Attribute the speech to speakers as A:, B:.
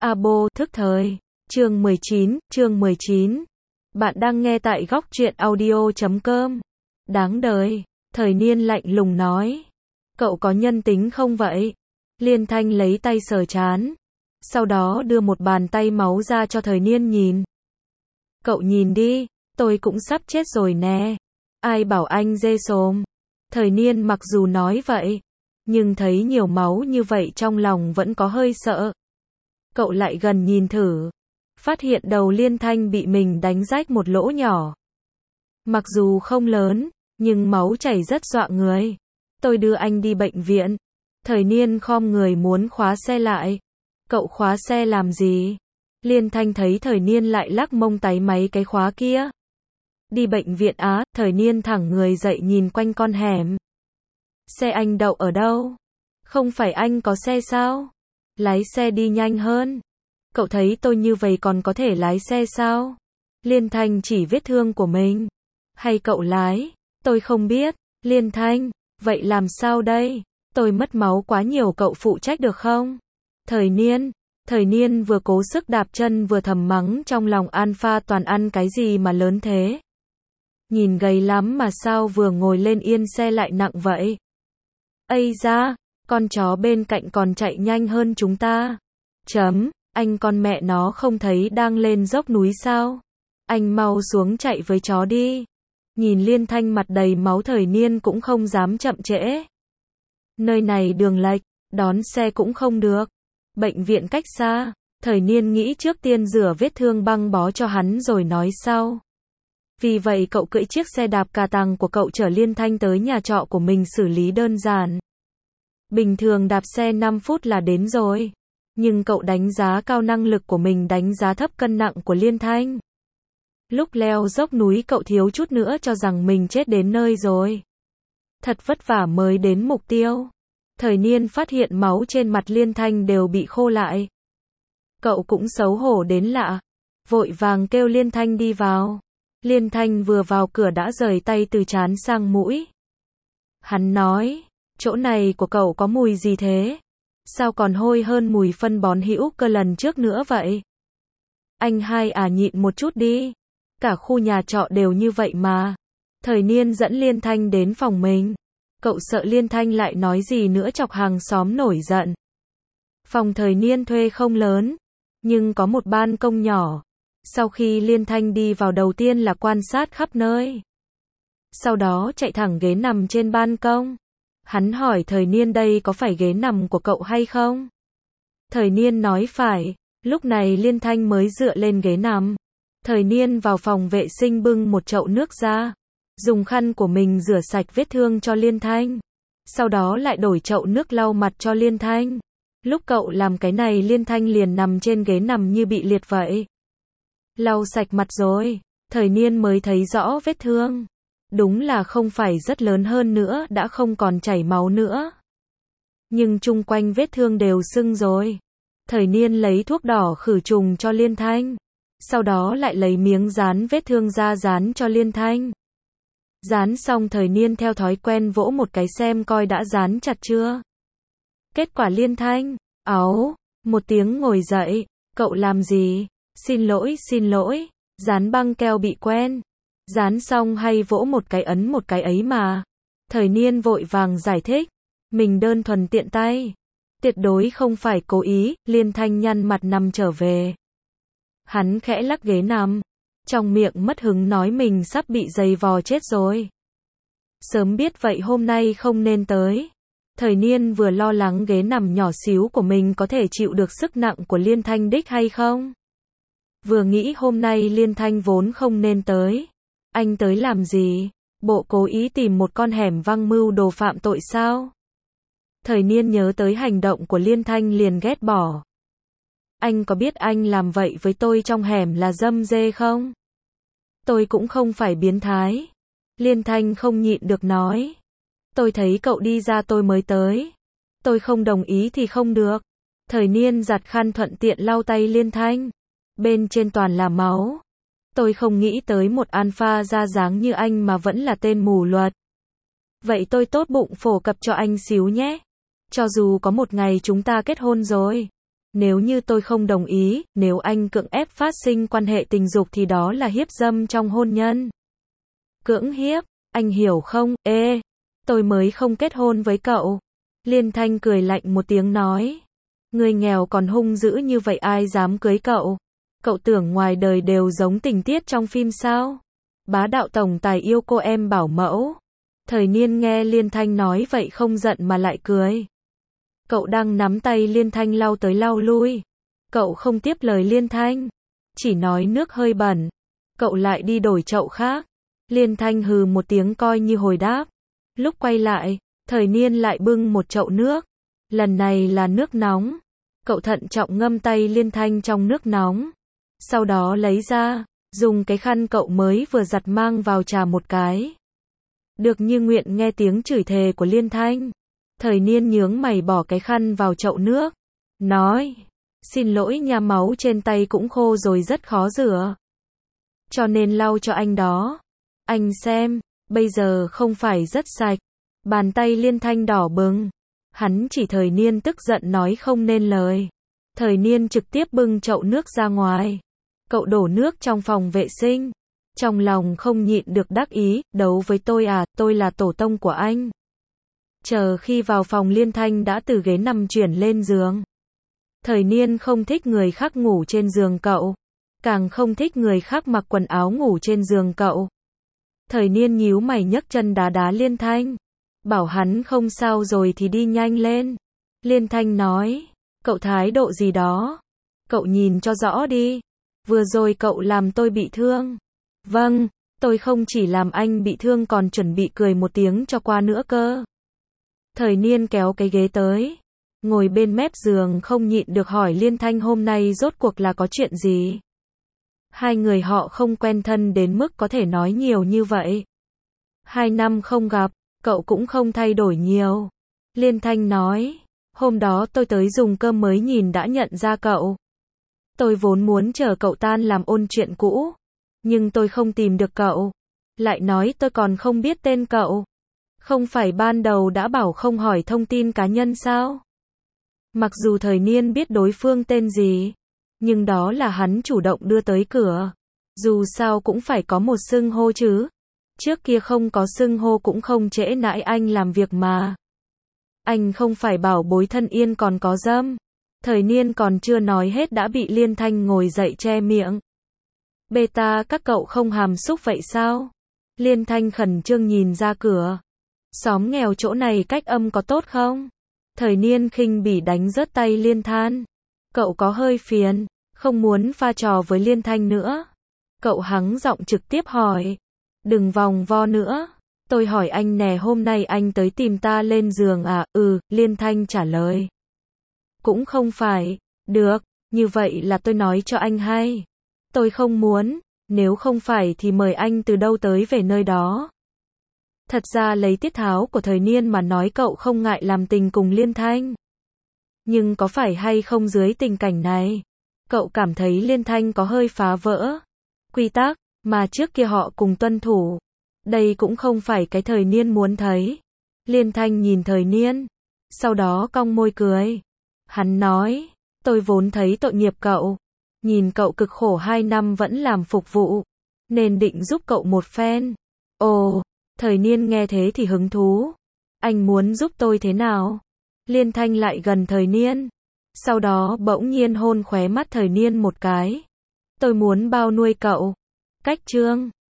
A: Abo thức thời. Chương 19. Bạn đang nghe tại góc truyện audio.com. Đáng đời. Thời Niên lạnh lùng nói. Cậu có nhân tính không vậy? Liên Thanh lấy tay sờ trán. Sau đó đưa một bàn tay máu ra cho Thời Niên nhìn. Cậu nhìn đi, tôi cũng sắp chết rồi nè. Ai bảo anh dê xồm. Thời Niên mặc dù nói vậy, nhưng thấy nhiều máu như vậy trong lòng vẫn có hơi sợ. Cậu lại gần nhìn thử, phát hiện đầu Liên Thanh bị mình đánh rách một lỗ nhỏ. Mặc dù không lớn, nhưng máu chảy rất dọa người. Tôi đưa anh đi bệnh viện. Thời Niên khom người muốn khóa xe lại. Cậu khóa xe làm gì? Liên Thanh thấy Thời Niên lại lắc mông táy máy cái khóa kia. Đi bệnh viện á? Thời Niên thẳng người dậy nhìn quanh con hẻm. Xe anh đậu ở đâu? Không phải anh có xe sao? Lái xe đi nhanh hơn. Cậu thấy tôi như vậy còn có thể lái xe sao? Liên Thanh chỉ vết thương của mình. Hay cậu lái? Tôi không biết. Liên Thanh, vậy làm sao đây? Tôi mất máu quá nhiều, cậu phụ trách được không? Thời Niên vừa cố sức đạp chân vừa thầm mắng trong lòng, Alpha toàn ăn cái gì mà lớn thế? Nhìn gầy lắm mà sao vừa ngồi lên yên xe lại nặng vậy? Ây da, con chó bên cạnh còn chạy nhanh hơn chúng ta. Anh con mẹ nó không thấy đang lên dốc núi sao? Anh mau xuống chạy với chó đi. Nhìn Liên Thanh mặt đầy máu, Thời Niên cũng không dám chậm trễ. Nơi này đường lệch, đón xe cũng không được. Bệnh viện cách xa. Thời Niên nghĩ trước tiên rửa vết thương băng bó cho hắn rồi nói sau. Vì vậy cậu cưỡi chiếc xe đạp cà tàng của cậu chở Liên Thanh tới nhà trọ của mình xử lý đơn giản. Bình thường đạp xe 5 phút là đến rồi. Nhưng cậu đánh giá cao năng lực của mình, đánh giá thấp cân nặng của Liên Thanh. Lúc leo dốc núi cậu thiếu chút nữa cho rằng mình chết đến nơi rồi. Thật vất vả mới đến mục tiêu. Thời Niên phát hiện máu trên mặt Liên Thanh đều bị khô lại. Cậu cũng xấu hổ đến lạ. Vội vàng kêu Liên Thanh đi vào. Liên Thanh vừa vào cửa đã rời tay từ trán sang mũi. Hắn nói, chỗ này của cậu có mùi gì thế? Sao còn hôi hơn mùi phân bón hữu cơ lần trước nữa vậy? Anh hai à, nhịn một chút đi. Cả khu nhà trọ đều như vậy mà. Thời Niên dẫn Liên Thanh đến phòng mình. Cậu sợ Liên Thanh lại nói gì nữa chọc hàng xóm nổi giận. Phòng Thời Niên thuê không lớn, nhưng có một ban công nhỏ. Sau khi Liên Thanh đi vào, đầu tiên là quan sát khắp nơi. Sau đó chạy thẳng ghế nằm trên ban công. Hắn hỏi Thời Niên đây có phải ghế nằm của cậu hay không? Thời Niên nói phải. Lúc này Liên Thanh mới dựa lên ghế nằm. Thời Niên vào phòng vệ sinh bưng một chậu nước ra. Dùng khăn của mình rửa sạch vết thương cho Liên Thanh. Sau đó lại đổi chậu nước lau mặt cho Liên Thanh. Lúc cậu làm cái này, Liên Thanh liền nằm trên ghế nằm như bị liệt vậy. Lau sạch mặt rồi, Thời Niên mới thấy rõ vết thương. Đúng là không phải rất lớn, hơn nữa đã không còn chảy máu nữa. Nhưng chung quanh vết thương đều sưng rồi. Thời Niên lấy thuốc đỏ khử trùng cho Liên Thanh. Sau đó lại lấy miếng dán vết thương ra dán cho Liên Thanh. Dán xong Thời Niên theo thói quen vỗ một cái xem coi đã dán chặt chưa. Kết quả Liên Thanh, áu, một tiếng ngồi dậy. Cậu làm gì? Xin lỗi, dán băng keo bị quen. Dán xong hay vỗ một cái ấn một cái ấy mà. Thời Niên vội vàng giải thích. Mình đơn thuần tiện tay. Tuyệt đối không phải cố ý. Liên Thanh nhăn mặt nằm trở về. Hắn khẽ lắc ghế nằm. Trong miệng mất hứng nói mình sắp bị giày vò chết rồi. Sớm biết vậy hôm nay không nên tới. Thời Niên vừa lo lắng ghế nằm nhỏ xíu của mình có thể chịu được sức nặng của Liên Thanh đích hay không. Vừa nghĩ hôm nay Liên Thanh vốn không nên tới. Anh tới làm gì? Bộ cố ý tìm một con hẻm văng mưu đồ phạm tội sao? Thời Niên nhớ tới hành động của Liên Thanh liền ghét bỏ. Anh có biết anh làm vậy với tôi trong hẻm là dâm dê không? Tôi cũng không phải biến thái. Liên Thanh không nhịn được nói. Tôi thấy cậu đi ra tôi mới tới. Tôi không đồng ý thì không được. Thời Niên giặt khăn thuận tiện lau tay Liên Thanh. Bên trên toàn là máu. Tôi không nghĩ tới một alpha ra dáng như anh mà vẫn là tên mù luật. Vậy tôi tốt bụng phổ cập cho anh xíu nhé. Cho dù có một ngày chúng ta kết hôn rồi, Nếu như tôi không đồng ý, nếu anh cưỡng ép phát sinh quan hệ tình dục thì đó là hiếp dâm trong hôn nhân. Cưỡng hiếp, anh hiểu không? Ê, tôi mới không kết hôn với cậu. Liên Thanh cười lạnh một tiếng nói. Người nghèo còn hung dữ như vậy ai dám cưới cậu? Cậu tưởng ngoài đời đều giống tình tiết trong phim sao? Bá đạo tổng tài yêu cô em bảo mẫu. Thời Niên nghe Liên Thanh nói vậy không giận mà lại cười. Cậu đang nắm tay Liên Thanh lau tới lau lui. Cậu không tiếp lời Liên Thanh. Chỉ nói nước hơi bẩn. Cậu lại đi đổi chậu khác. Liên Thanh hừ một tiếng coi như hồi đáp. Lúc quay lại, Thời Niên lại bưng một chậu nước. Lần này là nước nóng. Cậu thận trọng ngâm tay Liên Thanh trong nước nóng. Sau đó lấy ra, dùng cái khăn cậu mới vừa giặt mang vào chà một cái. Được như nguyện nghe tiếng chửi thề của Liên Thanh. Thời Niên nhướng mày bỏ cái khăn vào chậu nước. Nói, xin lỗi nha, máu trên tay cũng khô rồi rất khó rửa. Cho nên lau cho anh đó. Anh xem, bây giờ không phải rất sạch. Bàn tay Liên Thanh đỏ bừng. Hắn chỉ Thời Niên tức giận nói không nên lời. Thời Niên trực tiếp bưng chậu nước ra ngoài. Cậu đổ nước trong phòng vệ sinh. Trong lòng không nhịn được đắc ý, đấu với tôi à, tôi là tổ tông của anh. Chờ khi vào phòng Liên Thanh đã từ ghế nằm chuyển lên giường. Thời Niên không thích người khác ngủ trên giường cậu. Càng không thích người khác mặc quần áo ngủ trên giường cậu. Thời Niên nhíu mày nhấc chân đá đá Liên Thanh. Bảo hắn không sao rồi thì đi nhanh lên. Liên Thanh nói, cậu thái độ gì đó? Cậu nhìn cho rõ đi. Vừa rồi cậu làm tôi bị thương. Vâng, tôi không chỉ làm anh bị thương còn chuẩn bị cười một tiếng cho qua nữa cơ. Thời Niên kéo cái ghế tới. Ngồi bên mép giường không nhịn được hỏi Liên Thanh hôm nay rốt cuộc là có chuyện gì? Hai người họ không quen thân đến mức có thể nói nhiều như vậy. 2 năm không gặp, cậu cũng không thay đổi nhiều. Liên Thanh nói, hôm đó tôi tới dùng cơm mới nhìn đã nhận ra cậu. Tôi vốn muốn chờ cậu tan làm ôn chuyện cũ. Nhưng tôi không tìm được cậu. Lại nói tôi còn không biết tên cậu. Không phải ban đầu đã bảo không hỏi thông tin cá nhân sao? Mặc dù Thời Niên biết đối phương tên gì. Nhưng đó là hắn chủ động đưa tới cửa. Dù sao cũng phải có một xưng hô chứ. Trước kia không có xưng hô cũng không trễ nãi anh làm việc mà. Anh không phải bảo bối thân Yên còn có dâm. Thời Niên còn chưa nói hết đã bị Liên Thanh ngồi dậy che miệng. Beta các cậu không hàm xúc vậy sao? Liên Thanh khẩn trương nhìn ra cửa. Xóm nghèo chỗ này cách âm có tốt không? Thời Niên khinh bỉ đánh rớt tay Liên Thanh. Cậu có hơi phiền, không muốn pha trò với Liên Thanh nữa. Cậu hắng giọng trực tiếp hỏi. Đừng vòng vo nữa. Tôi hỏi anh nè, hôm nay anh tới tìm ta lên giường à? Liên Thanh trả lời. Cũng không phải. Được, như vậy là tôi nói cho anh hay. Tôi không muốn, nếu không phải thì mời anh từ đâu tới về nơi đó. Thật ra lấy tiết tháo của Thời Niên mà nói cậu không ngại làm tình cùng Liên Thanh. Nhưng có phải hay không dưới tình cảnh này, cậu cảm thấy Liên Thanh có hơi phá vỡ quy tắc mà trước kia họ cùng tuân thủ. Đây cũng không phải cái Thời Niên muốn thấy. Liên Thanh nhìn Thời Niên, sau đó cong môi cười. Hắn nói, tôi vốn thấy tội nghiệp cậu. Nhìn cậu cực khổ 2 năm vẫn làm phục vụ, nên định giúp cậu một phen. Ồ, Thời Niên nghe thế thì hứng thú. Anh muốn giúp tôi thế nào? Liên Thanh lại gần Thời Niên. Sau đó bỗng nhiên hôn khóe mắt Thời Niên một cái. Tôi muốn bao nuôi cậu. Cách chương